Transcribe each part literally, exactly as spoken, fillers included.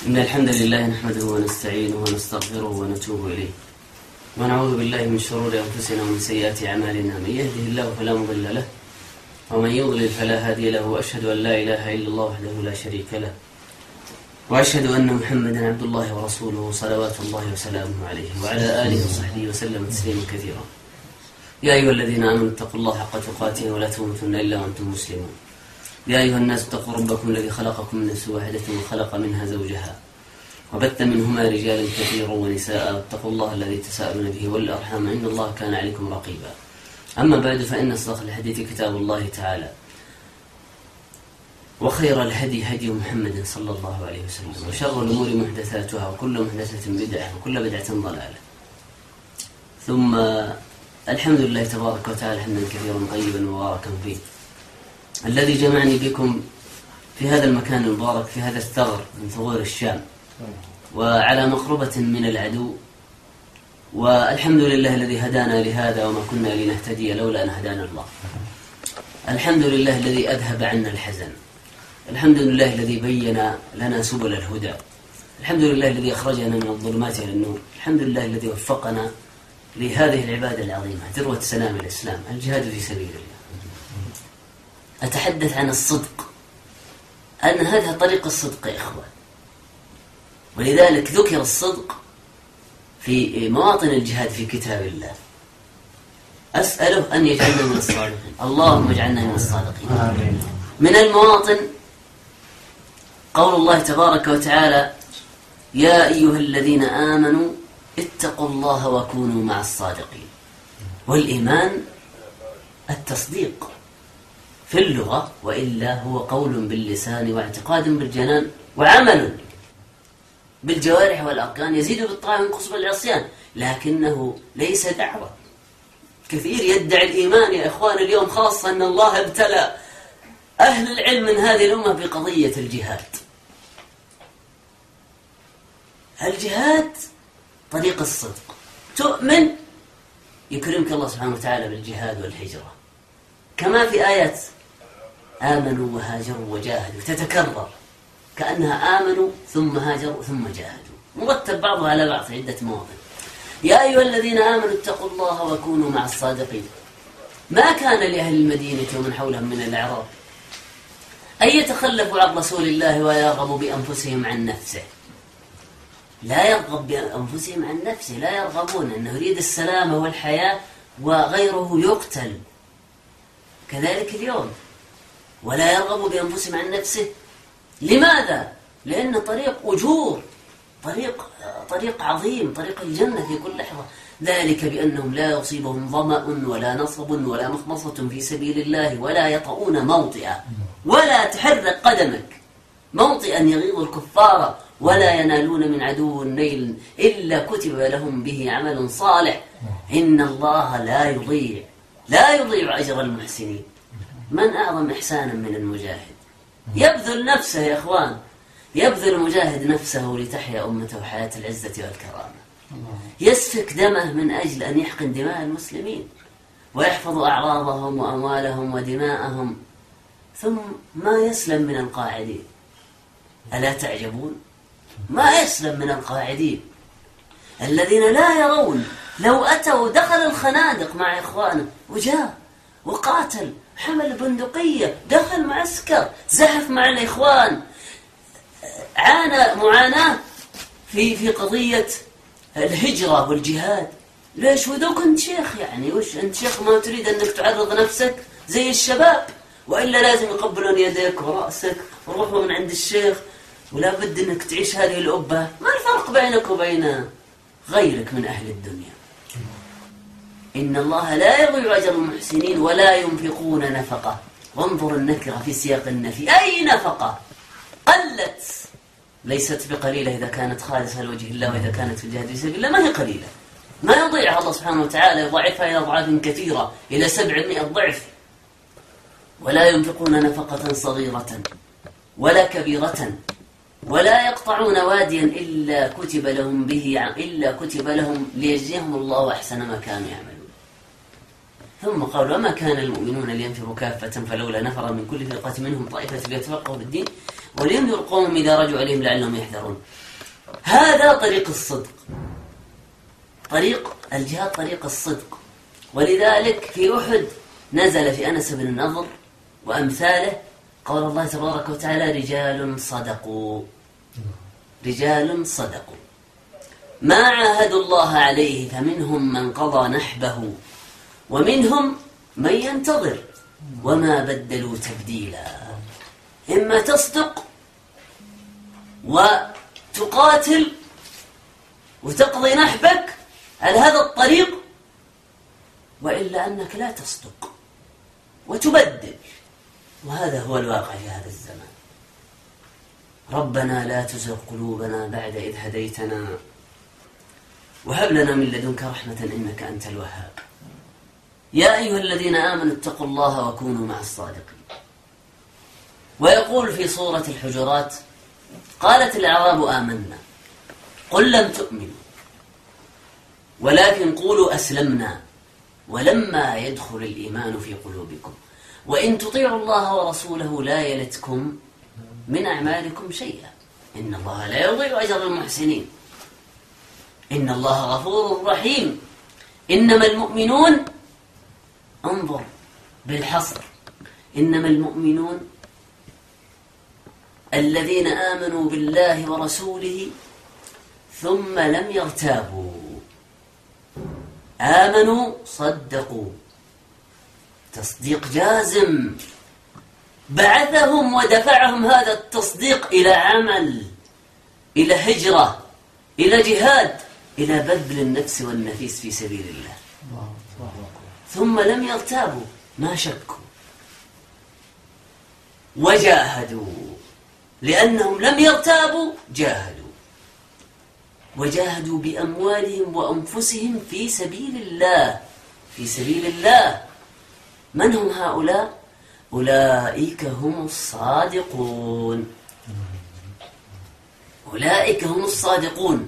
إن الحمد لله نحمده ونستعينه ونستغفره ونتوب إليه ونعوذ بالله من شرور أنفسنا ومن سيئات أعمالنا. من يهده الله فلا مضل له ومن يضلل فلا هادي له، وأشهد أن لا إله إلا الله وحده لا شريك له، وأشهد أن محمدا عبد الله ورسوله صلوات الله وسلامه عليه وعلى آله وصحبه وسلم تسليما كثيرا. يا أيها الذين آمنوا اتقوا الله حق تقاته ولا تموتن إلا وأنتم مسلمون. يا أيها الناس اتقوا ربكم الذي خلقكم من نفس واحدة وخلق منها زوجها وبث منهما رجالا كثيرا ونساء، واتقوا الله الذي تساءلون به والأرحام إن الله كان عليكم رقيبا. أما بعد، فإن أصدق الحديث كتاب الله تعالى، وخير الهدي هدي محمد صلى الله عليه وسلم، وشر الأمور محدثاتها، وكل محدثة بدعة، وكل بدعة ضلالة. ثم الحمد لله تبارك وتعالى حمدا كثيرا طيبا مباركا فيه، الذي جمعني بكم في هذا المكان المبارك، في هذا الثغر من ثغور الشام، وعلى مقربة من العدو. والحمد لله الذي هدانا لهذا، وما كنا لنهتدي لولا أن هدانا الله. الحمد لله الذي أذهب عنا الحزن، الحمد لله الذي بين لنا سبل الهدى، الحمد لله الذي أخرجنا من الظلمات إلى النور، الحمد لله الذي وفقنا لهذه العبادة العظيمة، ذروة سلام الإسلام، الجهاد في سبيل الله. أتحدث عن الصدق، أن هذا طريق الصدق يا إخوان، ولذلك ذكر الصدق في مواطن الجهاد في كتاب الله. أسأله أن يجعلنا من الصادقين، اللهم اجعلنا من الصادقين. آمين. من المواطن قول الله تبارك وتعالى: يا أيها الذين آمنوا اتقوا الله وكونوا مع الصادقين. والإيمان التصديق في اللغة، وإلا هو قول باللسان واعتقاد بالجنان وعمل بالجوارح والأركان، يزيد بالطاعة وينقص بالعصيان، لكنه ليس دعوة. كثير يدعي الإيمان يا إخوان اليوم، خاصة أن الله ابتلى أهل العلم من هذه الأمة بقضية الجهاد. الجهاد طريق الصدق، تؤمن يكرمك الله سبحانه وتعالى بالجهاد والهجرة، كما في آيات آمنوا وهاجروا وجاهدوا تتكرر، كأنها آمنوا ثم هاجروا ثم جاهدوا، مرتب بعضها على بعض في عدة مواضع. يا أيها الذين آمنوا اتقوا الله وكونوا مع الصادقين. ما كان لأهل المدينة ومن حولهم من الأعراب أن يتخلفوا عن رسول الله ويرغبوا بأنفسهم عن نفسه. لا يرغب بأنفسهم عن نفسه، لا يرغبون، أنه يريد السلامة والحياة وغيره يقتل. كذلك اليوم، ولا يرغب بأنفسهم عن نفسه. لماذا؟ لأن طريق أجور، طريق طريق عظيم، طريق الجنة في كل لحظة. ذلك بأنهم لا يصيبهم ظمأ ولا نصب ولا مخمصة في سبيل الله، ولا يطؤون موطئا، ولا تحرك قدمك موطئا يغيظ الكفار، ولا ينالون من عدو نيل إلا كتب لهم به عمل صالح. إن الله لا يضيع لا يضيع أجر المحسنين. من أعظم إحسانا من المجاهد؟ يبذل نفسه يا إخوان، يبذل المجاهد نفسه لتحيا أمته حياة العزة والكرامة، يسفك دمه من أجل أن يحقن دماء المسلمين ويحفظ أعراضهم وأموالهم ودماءهم، ثم ما يسلم من القاعدين. ألا تعجبون؟ ما يسلم من القاعدين الذين لا يرون، لو أتوا دخل الخنادق مع إخوانه وجاء وقاتل، حمل بندقية، دخل معسكر، زحف مع الإخوان، عانى معاناة في في قضية الهجرة والجهاد. ليش؟ وإذا كنت شيخ يعني وش أنت شيخ ما تريد أنك تعرض نفسك زي الشباب، وإلا لازم يقبلون يديك ورأسك وروحوا من عند الشيخ، ولا بد أنك تعيش هذه الأبة. ما الفرق بينك وبين غيرك من أهل الدنيا؟ إن الله لا يضيع أجر المحسنين ولا ينفقون نفقة. وانظر النكرة في سياق النفي، أي نفقة قلت ليست بقليلة إذا كانت خالصة لوجه الله، وإذا كانت في الجهاد في سبيل الله ما هي قليلة، ما يضيعها الله سبحانه وتعالى، يضاعفها إلى أضعاف كثيرة، إلى سبعمائة ضعف. ولا ينفقون نفقة صغيرة ولا كبيرة ولا يقطعون واديا إلا كتب لهم به إلا كتب لهم ليجزيهم الله أحسن ما كانوا يعملون. ثم قال: وما كان المؤمنون لينفروا كافة فلولا نفر من كل فرقة منهم طائفة ليتفقهوا بالدين ولينذر قوم إذا رجعوا إليهم لعلهم يحذرون. هذا طريق الصدق، طريق الجهاد طريق الصدق. ولذلك في أحد نزل في أنس بن النضر وأمثاله قال الله تبارك وتعالى: رجال صدقوا رجال صدقوا ما عاهدوا الله عليه فمنهم من قضى نحبه ومنهم من ينتظر وما بدلوا تبديلا. إما تصدق وتقاتل وتقضي نحبك على هذا الطريق، وإلا أنك لا تصدق وتبدل، وهذا هو الواقع في هذا الزمان. ربنا لا تزغ قلوبنا بعد إذ هديتنا وهب لنا من لدنك رحمة إنك أنت الوهاب. يا أيها الذين آمنوا اتقوا الله وكونوا مع الصادقين. ويقول في سورة الحجرات: قالت الأعراب آمنا قل لم تؤمنوا ولكن قولوا أسلمنا ولما يدخل الإيمان في قلوبكم وإن تطيعوا الله ورسوله لا يلتكم من أعمالكم شيئا إن الله لا يضيع أجر المحسنين إن الله غفور رحيم. إنما المؤمنون، انظر بالحصر، إنما المؤمنون الذين آمنوا بالله ورسوله ثم لم يرتابوا، آمنوا صدقوا تصديق جازم بعثهم ودفعهم هذا التصديق إلى عمل، إلى هجرة، إلى جهاد، إلى بذل النفس والنفيس في سبيل الله. ثم لم يرتابوا، ما شكوا وجاهدوا، لأنهم لم يرتابوا جاهدوا، وجاهدوا بأموالهم وأنفسهم في سبيل الله في سبيل الله. من هم هؤلاء؟ أولئك هم الصادقون أولئك هم الصادقون.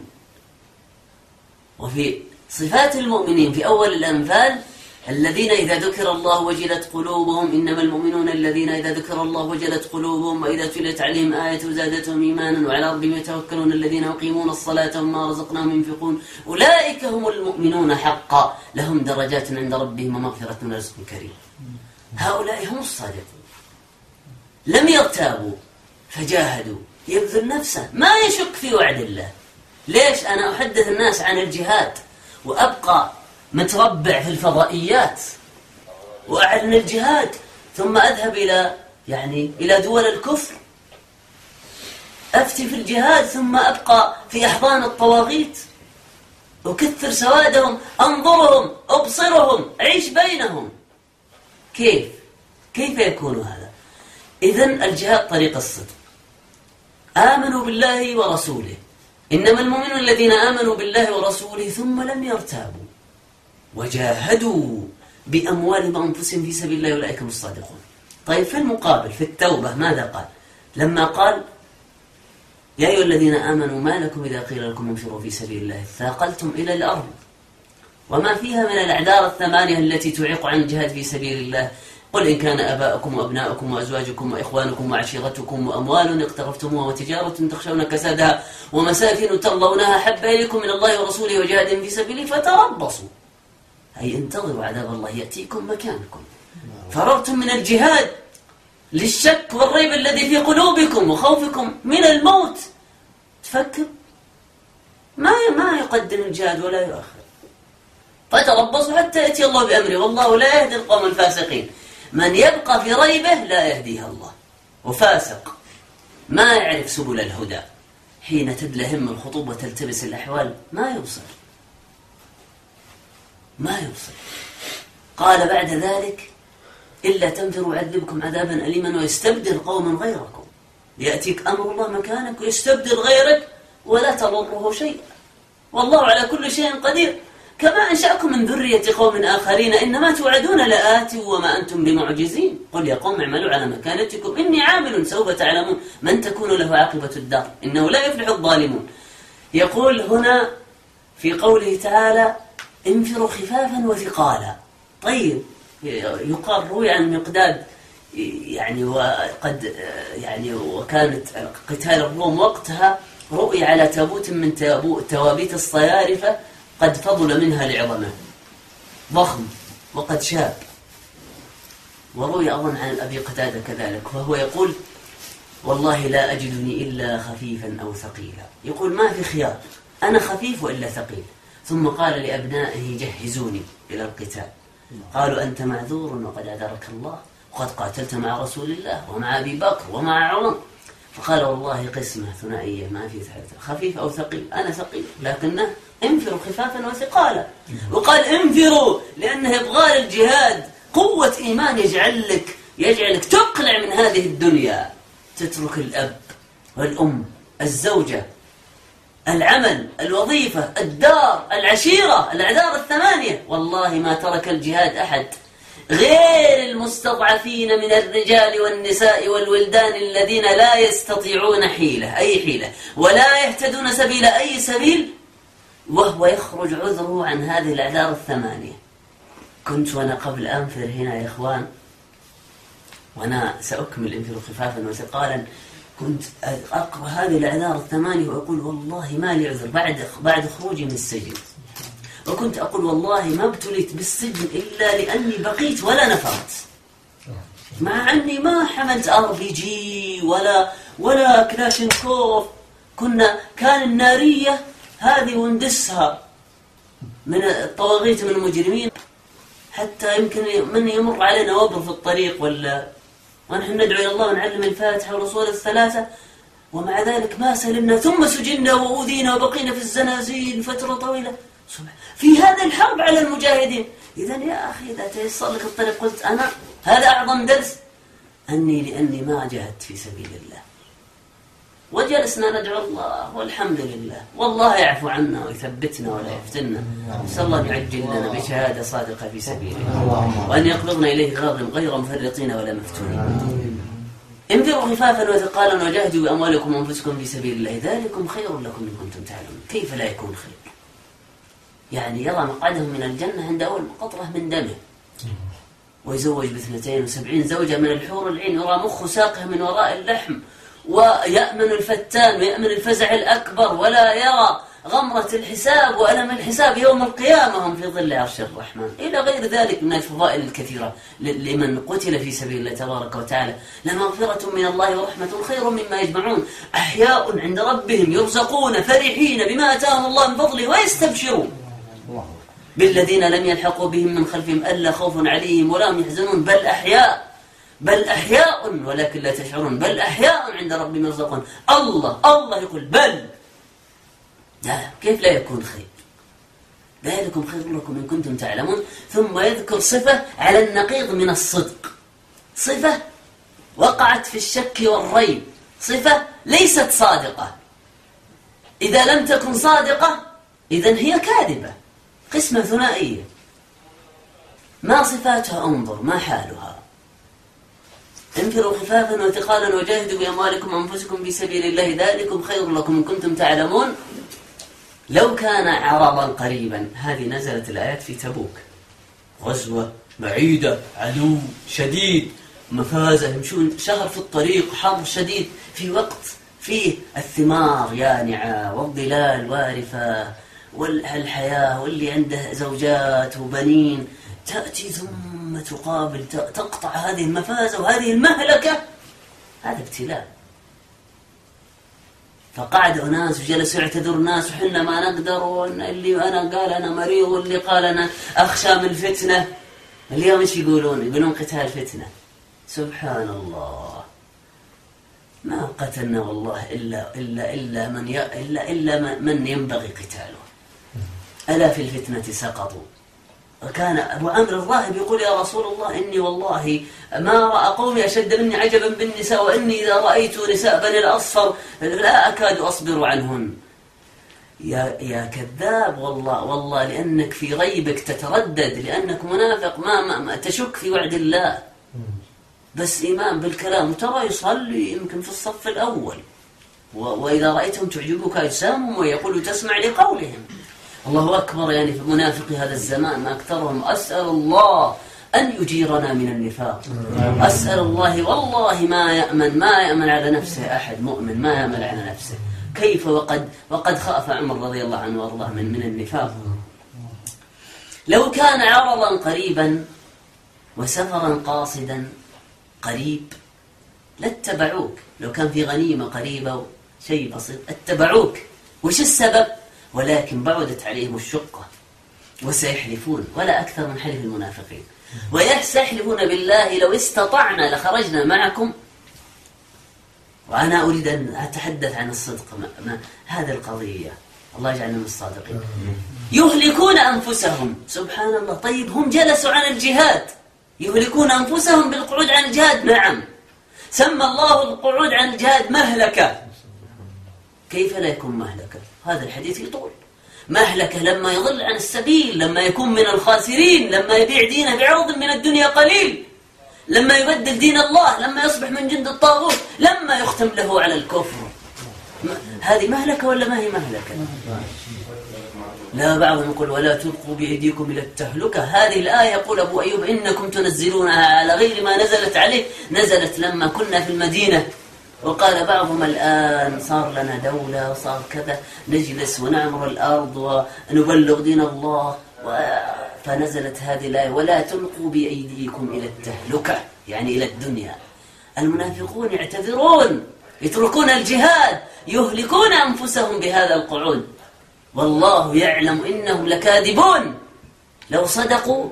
وفي صفات المؤمنين في أول الأنفال: الذين إذا ذكر الله وجلت قلوبهم إنما المؤمنون الذين إذا ذكر الله وجلت قلوبهم وإذا تليت عليهم آية زادتهم إيمانا وعلى ربهم يتوكلون الذين يقيمون الصلاة ومما رزقناهم ينفقون أولئك هم المؤمنون حقا لهم درجات عند ربهم ومغفرة ورزق كريم. هؤلاء هم الصادقون، لم يرتابوا فجاهدوا، يبذل نفسه، ما يشك في وعد الله. ليش أنا أحدث الناس عن الجهاد وأبقى متربع في الفضائيات وأعلن الجهاد ثم أذهب إلى يعني إلى دول الكفر أفتي في الجهاد ثم أبقى في أحضان الطواغيت أكثر سوادهم، أنظرهم، أبصرهم، أعيش بينهم؟ كيف كيف يكون هذا؟ إذن الجهاد طريق الصدق. آمنوا بالله ورسوله إنما المؤمنون الذين آمنوا بالله ورسوله ثم لم يرتابوا وجاهدوا بأموالهم وأنفسهم في سبيل الله أولئك هم الصادقون. طيب في المقابل في التوبة ماذا قال؟ لما قال: يا أيها الذين آمنوا ما لكم إذا قيل لكم انفروا في سبيل الله ثاقلتم إلى الأرض وما فيها من الأعذار الثمانية التي تعيق عن الجهاد في سبيل الله قل إن كان آباؤكم وأبناؤكم وأزواجكم وإخوانكم وعشيرتكم وأموال اقترفتموها وتجارة تخشون كسادها ومساكن ترضونها حب إليكم من الله ورسوله وجهاد في سبيله فتربصوا، أي انتظروا عذاب الله يأتيكم مكانكم. فررتم من الجهاد للشك والريب الذي في قلوبكم وخوفكم من الموت، تفكر ما ما يقدم الجهاد ولا يؤخر، فتربصوا حتى يأتي الله بأمره والله لا يهدي القوم الفاسقين. من يبقى في ريبه لا يهديها الله، وفاسق ما يعرف سبل الهدى حين تدلهم الخطوب وتلتبس الأحوال ما يوصل ما يوصل. قال بعد ذلك: إلا تنفروا يعذبكم عذابا أليما ويستبدل قوما غيركم. يأتيك أمر الله مكانك ويستبدل غيرك ولا تضره شيء، والله على كل شيء قدير. كما أنشأكم من ذرية قوم آخرين إنما توعدون لآت وما أنتم بمعجزين قل يا قوم اعملوا على مكانتكم إني عامل سوف تعلمون من تكون له عاقبة الدار إنه لا يفلح الظالمون. يقول هنا في قوله تعالى: انفروا خفافا وثقالا. طيب يقال روي عن مقداد يعني وقد يعني وكانت قتال الروم وقتها رؤي على تابوت من توابيت الصيارفة قد فضل منها لعظمه، ضخم وقد شاب. وروي أظن عن أبي قتادة كذلك، فهو يقول والله لا أجدني إلا خفيفا أو ثقيلا، يقول ما في خيار، أنا خفيف وإلا ثقيل. ثم قال لأبنائه جهزوني إلى القتال، قالوا أنت معذور وقد أدرك الله، وقد قاتلت مع رسول الله ومع أبي بكر ومع عمر. فقال والله قسمة ثنائية ما في ثالثة، خفيف أو ثقيل، أنا ثقيل لكنه انفروا خفافا وثقالا. وقال انفروا لأنه يبغى الجهاد قوة إيمان يجعل لك يجعلك تقلع من هذه الدنيا، تترك الأب والأم، الزوجة، العمل، الوظيفة، الدار، العشيرة، الأعذار الثمانية. والله ما ترك الجهاد أحد غير المستضعفين من الرجال والنساء والولدان الذين لا يستطيعون حيلة أي حيلة ولا يهتدون سبيل أي سبيل، وهو يخرج عذره عن هذه الأعذار الثمانية. كنت وأنا قبل أنفر هنا يا إخوان، وأنا سأكمل انفروا خفافا وثقالا، كنت أقرأ هذه الأعذار الثمانية وأقول والله ما لي عذر بعد بعد خروجي من السجن. وكنت أقول والله ما ابتليت بالسجن إلا لأني بقيت ولا نفرت، مع أني ما حملت ار بي جي ولا ولا كلاشينكوف. كنا كان النارية هذه وندسها من الطواغيت من المجرمين، حتى يمكن من يمر علينا وبر في الطريق ولا، ونحن ندعو إلى الله ونعلم الفاتحة والرسول الثلاثة، ومع ذلك ما سلمنا، ثم سجنا وأوذينا وبقينا في الزنازين فترة طويلة في هذا الحرب على المجاهدين. إذن يا أخي إذا تيسر لك الطريق قلت أنا هذا أعظم درس أني لأني ما جاهدت في سبيل الله. وجلسنا ندعو الله والحمد لله، والله يعفو عنا ويثبتنا ولا يفتنا. نسأل الله أن يعجل لنا بشهادة صادقة في سبيله، وأن يقبضنا إليه راغب غير مفرطين ولا مفتونين. انفروا خفافا وثقالا وجاهدوا بأموالكم وأنفسكم في سبيل الله ذلكم خير لكم إن كنتم تعلمون. كيف لا يكون خير؟ يعني يرى مقعدهم من الجنة عند أول قطرة من دمه، ويزوج باثنتين وسبعين زوجة من الحور العين، يرى مخ ساقه من وراء اللحم، ويأمن الفتان ويأمن الفزع الأكبر، ولا يرى غمرة الحساب وألم الحساب يوم القيامة، هم في ظل عرش الرحمن، إلى غير ذلك من الفضائل الكثيرة لمن قتل في سبيل الله تبارك وتعالى. لمغفرة من الله ورحمة خير مما يجمعون، أحياء عند ربهم يرزقون فرحين بما آتاهم الله من فضله ويستبشرون بالذين لم يلحقوا بهم من خلفهم ألا خوف عليهم ولا هم يحزنون، بل أحياء بل أحياء ولكن لا تشعرون، بل أحياء عند ربهم يرزقون. الله الله يقول بل، لا كيف لا يكون خير؟ ذلكم خير لكم إن كنتم تعلمون. ثم يذكر صفة على النقيض من الصدق، صفة وقعت في الشك والريب، صفة ليست صادقة. إذا لم تكن صادقة إذن هي كاذبة، قسمة ثنائية. ما صفاتها؟ انظر ما حالها. انفروا خفافا وثقالا وجاهدوا بأموالكم وأنفسكم في سبيل الله ذلكم خير لكم إن كنتم تعلمون. لو كان عرضا قريبا، هذه نزلت الآيات في تبوك، غزوة بعيدة، عدو شديد، مفازة، يمشون شهر في الطريق، حر شديد، في وقت فيه الثمار يانعة والظلال وارفة والحياة، واللي عنده زوجات وبنين، تأتي ثم تقابل تقطع هذه المفازة وهذه المهلكة. هذا ابتلاء. فقعد ناس وجلسوا يعتذر ناس، وحنا ما نقدر، واللي أنا قال أنا مريض، واللي قال أنا أخشى من الفتنة. اليوم إيش يقولون؟ يقولون قتال فتنة. سبحان الله، ما قتلنا والله إلا إلا إلا من ي... إلا إلا من ينبغي قتاله. ألا في الفتنة سقطوا. وكان أبو عمرو الراهب يقول يا رسول الله إني والله ما رأى قومي أشد مني عجبا بالنساء، وإني إذا رأيت نساء بني الأصفر لا أكاد أصبر عنهن. يا يا كذاب، والله والله لأنك في ريبك تتردد، لأنك منافق، ما, ما, ما تشك في وعد الله، بس إيمان بالكلام. ترى يصلي يمكن في الصف الأول، وإذا رأيتهم تعجبك أجسامهم ويقول تسمع لقولهم. الله أكبر، يعني في منافق هذا الزمان ما أكثرهم. أسأل الله أن يجيرنا من النفاق. أسأل الله والله ما يأمن ما يأمن على نفسه أحد مؤمن، ما يأمن على نفسه. كيف وقد وقد خاف عمر رضي الله عنه وارضاه من من النفاق. لو كان عرضا قريبا وسفرا قاصدا قريب لاتبعوك، لو كان في غنيمة قريبة شيء بسيط اتبعوك. وش السبب؟ ولكن بعدت عليهم الشقة وسيحلفون، ولا أكثر من حلف المنافقين. ويستحلفون بالله لو استطعنا لخرجنا معكم. وأنا أريد أن أتحدث عن الصدق. ما ما هذه القضية، الله يجعلنا من الصادقين. يهلكون أنفسهم، سبحان الله. طيب هم جلسوا عن الجهاد، يهلكون أنفسهم بالقعود عن الجهاد. نعم، سمى الله القعود عن الجهاد مهلكة. كيف لا يكون مهلكة؟ هذا الحديث يطول. مهلكة لما يضل عن السبيل، لما يكون من الخاسرين، لما يبيع دينه بعرض من الدنيا قليل، لما يبدل دين الله، لما يصبح من جند الطاغوت، لما يختم له على الكفر. هذه مهلكة ولا ما هي مهلكة؟ لا، بعضهم يقول ولا تلقوا بأيديكم إلى التهلكة. هذه الآية يقول أبو أيوب إنكم تنزلونها على غير ما نزلت عليه. نزلت لما كنا في المدينة، وقال بعضهم الآن صار لنا دولة وصار كذا، نجلس ونعمر الأرض ونبلغ دين الله، فنزلت هذه الآية ولا تلقوا بأيديكم إلى التهلكة، يعني إلى الدنيا. المنافقون يعتذرون، يتركون الجهاد، يهلكون أنفسهم بهذا القعود، والله يعلم إنهم لكاذبون. لو صدقوا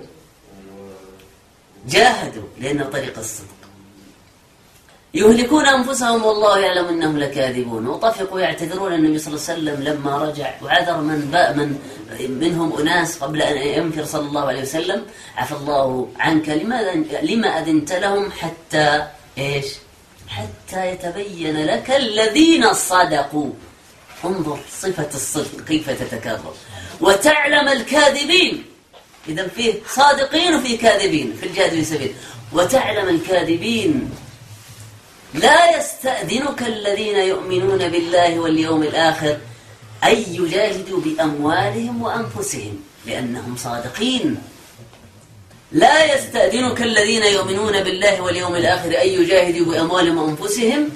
جاهدوا لأن طريق الصدق. يهلكون أنفسهم والله يعلم إنهم لكاذبون. وطفقوا يعتذرون النبي صلى الله عليه وسلم لما رجع، وعذر من باء من منهم أناس قبل أن ينفر صلى الله عليه وسلم. عفى الله عنك، لماذا لما أذنت لهم؟ حتى إيش؟ حتى يتبين لك الذين صدقوا. انظر صفة الصدق كيف تتكرر. وتعلم الكاذبين، إذا فيه صادقين وفيه كاذبين في الجهاد في سبيل. وتعلم الكاذبين. لا يستأذنك الذين يؤمنون بالله واليوم الآخر أن يجاهدوا بأموالهم وأنفسهم لأنهم صادقين. لا يستأذنك الذين يؤمنون بالله واليوم الآخر أن يجاهدوا بأموالهم وأنفسهم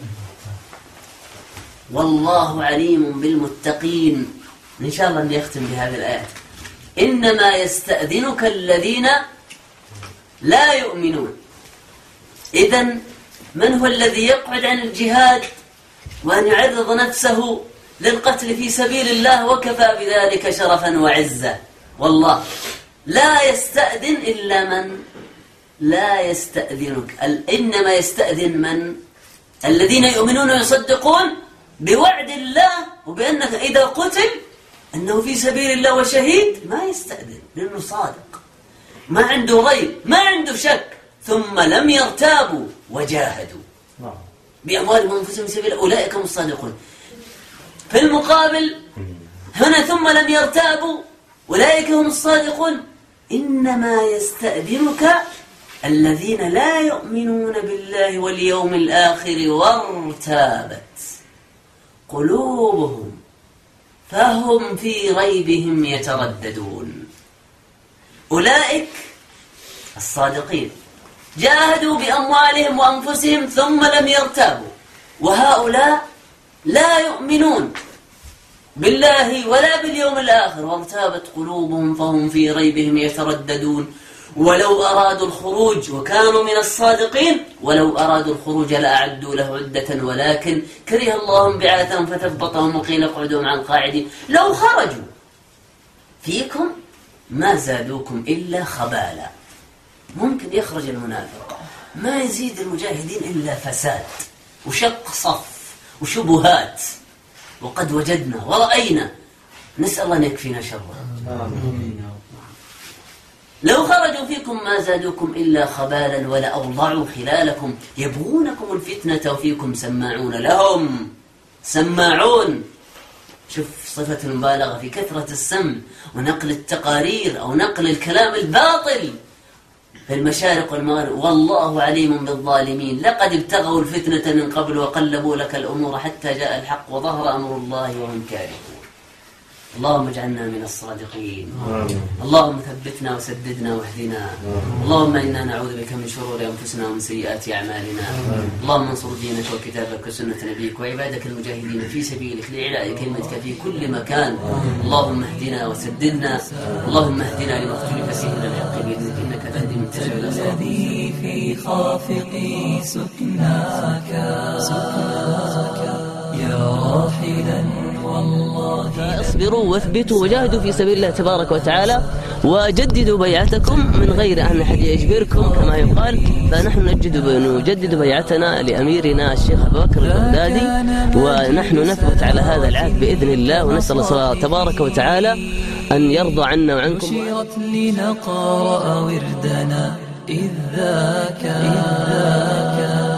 والله عليم بالمتقين. إن شاء الله نختم بهذه الآيات. إنما يستأذنك الذين لا يؤمنون. إذن من هو الذي يقعد عن الجهاد وأن يعرض نفسه للقتل في سبيل الله وكفى بذلك شرفا وعزة؟ والله لا يستأذن إلا من لا يستأذنك. إنما يستأذن من الذين يؤمنون ويصدقون بوعد الله وبأنك إذا قتل أنه في سبيل الله وشهيد ما يستأذن، لأنه صادق، ما عنده ريب، ما عنده شك. ثم لم يرتابوا وجاهدوا بأموالهم وأنفسهم في سبيل، أولئك هم الصادقون. في المقابل هنا ثم لم يرتابوا أولئك هم الصادقون. إنما يستأذنك الذين لا يؤمنون بالله واليوم الآخر وارتابت قلوبهم فهم في ريبهم يترددون. أولئك الصادقين جاهدوا بأموالهم وأنفسهم ثم لم يرتابوا، وهؤلاء لا يؤمنون بالله ولا باليوم الآخر وارتابت قلوبهم فهم في ريبهم يترددون. ولو أرادوا الخروج وكانوا من الصادقين ولو أرادوا الخروج لأعدوا له عدة ولكن كره الله انبعاثهم فثبطهم وقيل اقعدوا مع القاعدين. لو خرجوا فيكم ما زادوكم إلا خبالا. ممكن يخرج المنافق ما يزيد المجاهدين إلا فساد وشق صف وشبهات، وقد وجدنا ورأينا، نسأل الله أن يكفينا شره. لو خرجوا فيكم ما زادوكم إلا خبالا ولأوضعوا خلالكم يبغونكم الفتنة وفيكم سماعون لهم. سماعون، شوف صفة المبالغة في كثرة السمع ونقل التقارير أو نقل الكلام الباطل في المشارق والمغارب. والله عليم بالظالمين. لقد ابتغوا الفتنة من قبل وقلبوا لك الأمور حتى جاء الحق وظهر أمر الله وهم كارهون. اللهم اجعلنا من الصادقين. اللهم ثبتنا وسددنا واهدنا. اللهم إنا نعوذ بك من شرور أنفسنا ومن سيئات أعمالنا. اللهم انصر دينك وكتابك وسنة نبيك وعبادك المجاهدين في سبيلك لإعلاء كلمتك في كل مكان. اللهم اهدنا وسددنا. اللهم اهدنا لما اختلف فيه من الحق بإذنك إنك تهدي من تشاء إلى صراط الذي في خافقي سكناك يا راحلا والله. فاصبروا واثبتوا وجاهدوا في سبيل الله تبارك وتعالى وجددوا بيعتكم من غير أن أحد يجبركم كما يقال. فنحن نجدد نجدد بيعتنا لأميرنا الشيخ أبو بكر البغدادي ونحن نثبت على هذا العهد بإذن الله ونسأل الله تبارك وتعالى أن يرضى عنا وعنكم. نشرت لنقرأ وردنا إذ ذاك